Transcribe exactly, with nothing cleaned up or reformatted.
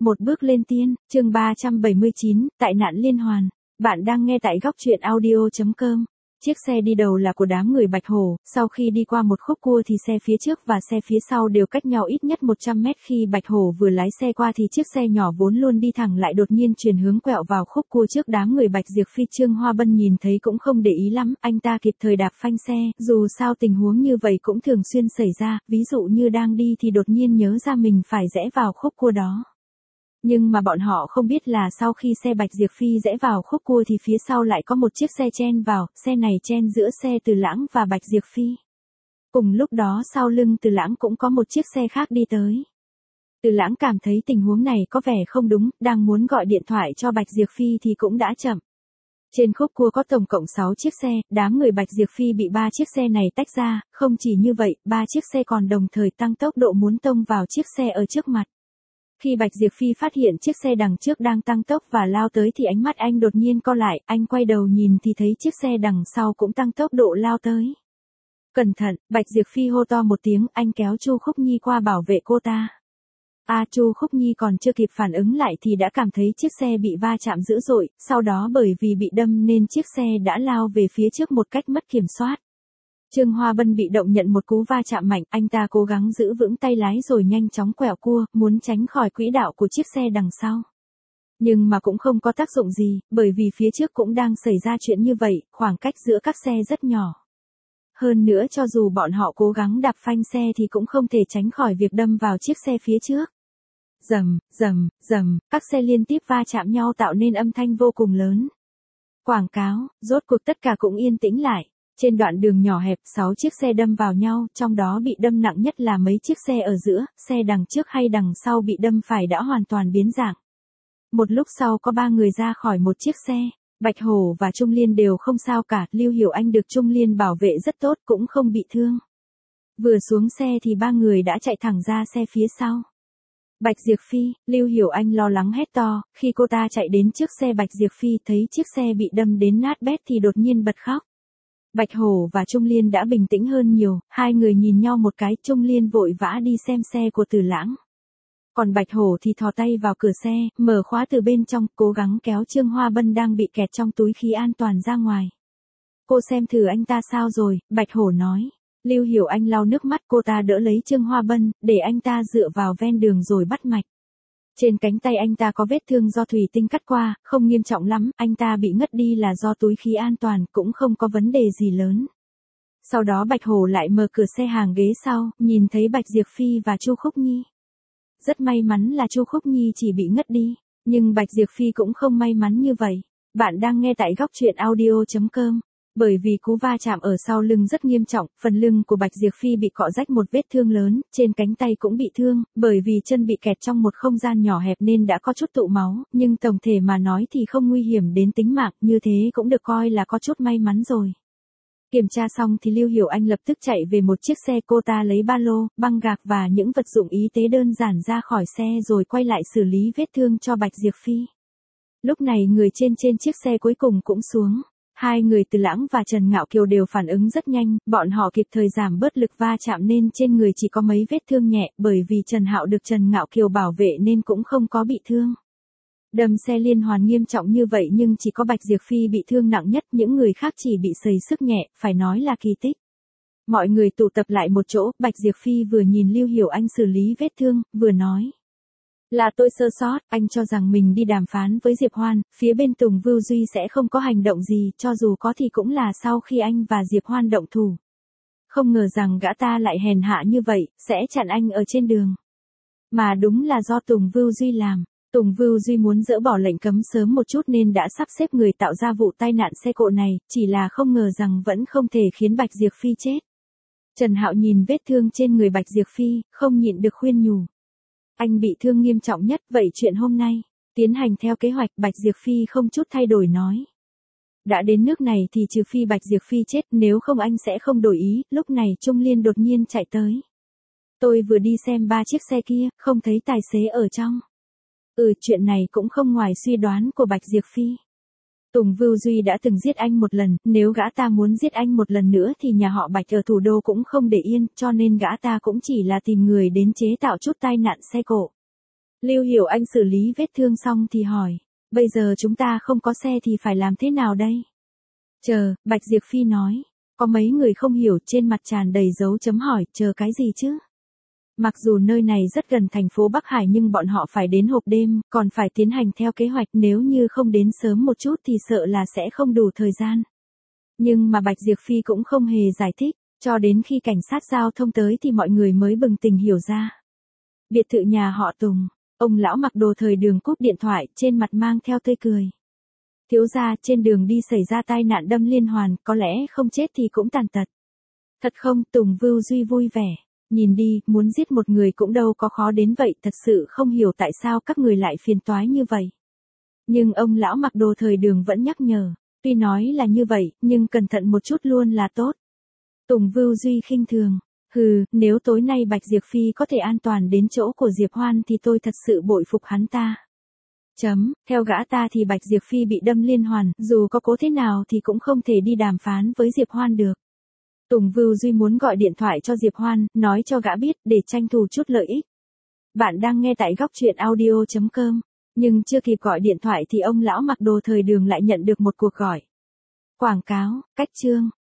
Một bước lên tiên, chương ba trăm bảy mươi chín, tại nạn liên hoàn. Bạn đang nghe tại góc truyện audio chấm com. Chiếc xe đi đầu là của đám người Bạch Hổ, sau khi đi qua một khúc cua thì xe phía trước và xe phía sau đều cách nhau ít nhất một trăm mét. Khi Bạch Hổ vừa lái xe qua thì chiếc xe nhỏ vốn luôn đi thẳng lại đột nhiên chuyển hướng quẹo vào khúc cua trước đám người Bạch Diệp Phi. Trương Hoa Bân nhìn thấy cũng không để ý lắm, anh ta kịp thời đạp phanh xe, dù sao tình huống như vậy cũng thường xuyên xảy ra, ví dụ như đang đi thì đột nhiên nhớ ra mình phải rẽ vào khúc cua đó. Nhưng mà bọn họ không biết là sau khi xe Bạch Diệp Phi rẽ vào khúc cua thì phía sau lại có một chiếc xe chen vào, xe này chen giữa xe Từ Lãng và Bạch Diệp Phi. Cùng lúc đó sau lưng Từ Lãng cũng có một chiếc xe khác đi tới. Từ Lãng cảm thấy tình huống này có vẻ không đúng, đang muốn gọi điện thoại cho Bạch Diệp Phi thì cũng đã chậm. Trên khúc cua có tổng cộng sáu chiếc xe, đám người Bạch Diệp Phi bị ba chiếc xe này tách ra, không chỉ như vậy, ba chiếc xe còn đồng thời tăng tốc độ muốn tông vào chiếc xe ở trước mặt. Khi Bạch Diệp Phi phát hiện chiếc xe đằng trước đang tăng tốc và lao tới thì ánh mắt anh đột nhiên co lại, anh quay đầu nhìn thì thấy chiếc xe đằng sau cũng tăng tốc độ lao tới. Cẩn thận, Bạch Diệp Phi hô to một tiếng, anh kéo Chu Khúc Nhi qua bảo vệ cô ta. A à, Chu Khúc Nhi còn chưa kịp phản ứng lại thì đã cảm thấy chiếc xe bị va chạm dữ dội, sau đó bởi vì bị đâm nên chiếc xe đã lao về phía trước một cách mất kiểm soát. Trương Hoa Bân bị động nhận một cú va chạm mạnh, anh ta cố gắng giữ vững tay lái rồi nhanh chóng quẹo cua, muốn tránh khỏi quỹ đạo của chiếc xe đằng sau. Nhưng mà cũng không có tác dụng gì, bởi vì phía trước cũng đang xảy ra chuyện như vậy, khoảng cách giữa các xe rất nhỏ. Hơn nữa cho dù bọn họ cố gắng đạp phanh xe thì cũng không thể tránh khỏi việc đâm vào chiếc xe phía trước. Rầm, rầm, rầm, các xe liên tiếp va chạm nhau tạo nên âm thanh vô cùng lớn. Quảng cáo, rốt cuộc tất cả cũng yên tĩnh lại. Trên đoạn đường nhỏ hẹp, sáu chiếc xe đâm vào nhau, trong đó bị đâm nặng nhất là mấy chiếc xe ở giữa, xe đằng trước hay đằng sau bị đâm phải đã hoàn toàn biến dạng. Một lúc sau có ba người ra khỏi một chiếc xe, Bạch Hổ và Trung Liên đều không sao cả, Lưu Hiểu Anh được Trung Liên bảo vệ rất tốt cũng không bị thương. Vừa xuống xe thì ba người đã chạy thẳng ra xe phía sau. Bạch Diệp Phi, Lưu Hiểu Anh lo lắng hét to, khi cô ta chạy đến trước xe Bạch Diệp Phi thấy chiếc xe bị đâm đến nát bét thì đột nhiên bật khóc. Bạch Hổ và Trung Liên đã bình tĩnh hơn nhiều, hai người nhìn nhau một cái, Trung Liên vội vã đi xem xe của Từ Lãng. Còn Bạch Hổ thì thò tay vào cửa xe, mở khóa từ bên trong, cố gắng kéo Trương Hoa Bân đang bị kẹt trong túi khí an toàn ra ngoài. Cô xem thử anh ta sao rồi, Bạch Hổ nói. Lưu Hiểu Anh lau nước mắt, cô ta đỡ lấy Trương Hoa Bân, để anh ta dựa vào ven đường rồi bắt mạch. Trên cánh tay anh ta có vết thương do thủy tinh cắt qua, không nghiêm trọng lắm, anh ta bị ngất đi là do túi khí an toàn, cũng không có vấn đề gì lớn. Sau đó Bạch Hổ lại mở cửa xe hàng ghế sau, nhìn thấy Bạch Diệp Phi và Chu Khúc Nhi. Rất may mắn là Chu Khúc Nhi chỉ bị ngất đi, nhưng Bạch Diệp Phi cũng không may mắn như vậy. Bạn đang nghe tại góc truyện audio chấm com. Bởi vì cú va chạm ở sau lưng rất nghiêm trọng, phần lưng của Bạch Diệp Phi bị cọ rách một vết thương lớn, trên cánh tay cũng bị thương, bởi vì chân bị kẹt trong một không gian nhỏ hẹp nên đã có chút tụ máu, nhưng tổng thể mà nói thì không nguy hiểm đến tính mạng, như thế cũng được coi là có chút may mắn rồi. Kiểm tra xong thì Lưu Hiểu Anh lập tức chạy về một chiếc xe, cô ta lấy ba lô, băng gạc và những vật dụng y tế đơn giản ra khỏi xe rồi quay lại xử lý vết thương cho Bạch Diệp Phi. Lúc này người trên trên chiếc xe cuối cùng cũng xuống. Hai người Từ Lãng và Trần Ngạo Kiều đều phản ứng rất nhanh, bọn họ kịp thời giảm bớt lực va chạm nên trên người chỉ có mấy vết thương nhẹ, bởi vì Trần Hạo được Trần Ngạo Kiều bảo vệ nên cũng không có bị thương. Đâm xe liên hoàn nghiêm trọng như vậy nhưng chỉ có Bạch Diệp Phi bị thương nặng nhất, những người khác chỉ bị sầy sức nhẹ, phải nói là kỳ tích. Mọi người tụ tập lại một chỗ, Bạch Diệp Phi vừa nhìn Lưu Hiểu Anh xử lý vết thương, vừa nói. Là tôi sơ sót, anh cho rằng mình đi đàm phán với Diệp Hoan, phía bên Tùng Vưu Duy sẽ không có hành động gì, cho dù có thì cũng là sau khi anh và Diệp Hoan động thủ. Không ngờ rằng gã ta lại hèn hạ như vậy, sẽ chặn anh ở trên đường. Mà đúng là do Tùng Vưu Duy làm. Tùng Vưu Duy muốn dỡ bỏ lệnh cấm sớm một chút nên đã sắp xếp người tạo ra vụ tai nạn xe cộ này, chỉ là không ngờ rằng vẫn không thể khiến Bạch Diệp Phi chết. Trần Hạo nhìn vết thương trên người Bạch Diệp Phi, không nhịn được khuyên nhủ. Anh bị thương nghiêm trọng nhất, vậy chuyện hôm nay, tiến hành theo kế hoạch. Bạch Diệp Phi không chút thay đổi nói. Đã đến nước này thì trừ phi Bạch Diệp Phi chết, nếu không anh sẽ không đổi ý. Lúc này Trung Liên đột nhiên chạy tới. Tôi vừa đi xem ba chiếc xe kia, không thấy tài xế ở trong. Ừ, chuyện này cũng không ngoài suy đoán của Bạch Diệp Phi. Tùng Vưu Duy đã từng giết anh một lần, nếu gã ta muốn giết anh một lần nữa thì nhà họ Bạch ở thủ đô cũng không để yên, cho nên gã ta cũng chỉ là tìm người đến chế tạo chút tai nạn xe cộ. Lưu Hiểu Anh xử lý vết thương xong thì hỏi, bây giờ chúng ta không có xe thì phải làm thế nào đây? Chờ, Bạch Diệp Phi nói, có mấy người không hiểu, trên mặt tràn đầy dấu chấm hỏi, chờ cái gì chứ? Mặc dù nơi này rất gần thành phố Bắc Hải nhưng bọn họ phải đến hộp đêm, còn phải tiến hành theo kế hoạch, nếu như không đến sớm một chút thì sợ là sẽ không đủ thời gian. Nhưng mà Bạch Diệp Phi cũng không hề giải thích, cho đến khi cảnh sát giao thông tới thì mọi người mới bừng tỉnh hiểu ra. Biệt thự nhà họ Tùng, ông lão mặc đồ thời Đường cúp điện thoại, trên mặt mang theo tươi cười. Thiếu gia, trên đường đi xảy ra tai nạn đâm liên hoàn, có lẽ không chết thì cũng tàn tật. Thật không? Tùng Vưu Duy vui vẻ. Nhìn đi, muốn giết một người cũng đâu có khó đến vậy, thật sự không hiểu tại sao các người lại phiền toái như vậy. Nhưng ông lão mặc đồ thời Đường vẫn nhắc nhở, tuy nói là như vậy, nhưng cẩn thận một chút luôn là tốt. Tùng Vưu Duy khinh thường, hừ, nếu tối nay Bạch Diệp Phi có thể an toàn đến chỗ của Diệp Hoan thì tôi thật sự bội phục hắn ta. Chấm, theo gã ta thì Bạch Diệp Phi bị đâm liên hoàn, dù có cố thế nào thì cũng không thể đi đàm phán với Diệp Hoan được. Tùng Vưu Duy muốn gọi điện thoại cho Diệp Hoan, nói cho gã biết, để tranh thủ chút lợi ích. Bạn đang nghe tại góc truyện audio chấm com, nhưng chưa kịp gọi điện thoại thì ông lão mặc đồ thời Đường lại nhận được một cuộc gọi. Quảng cáo, cách chương.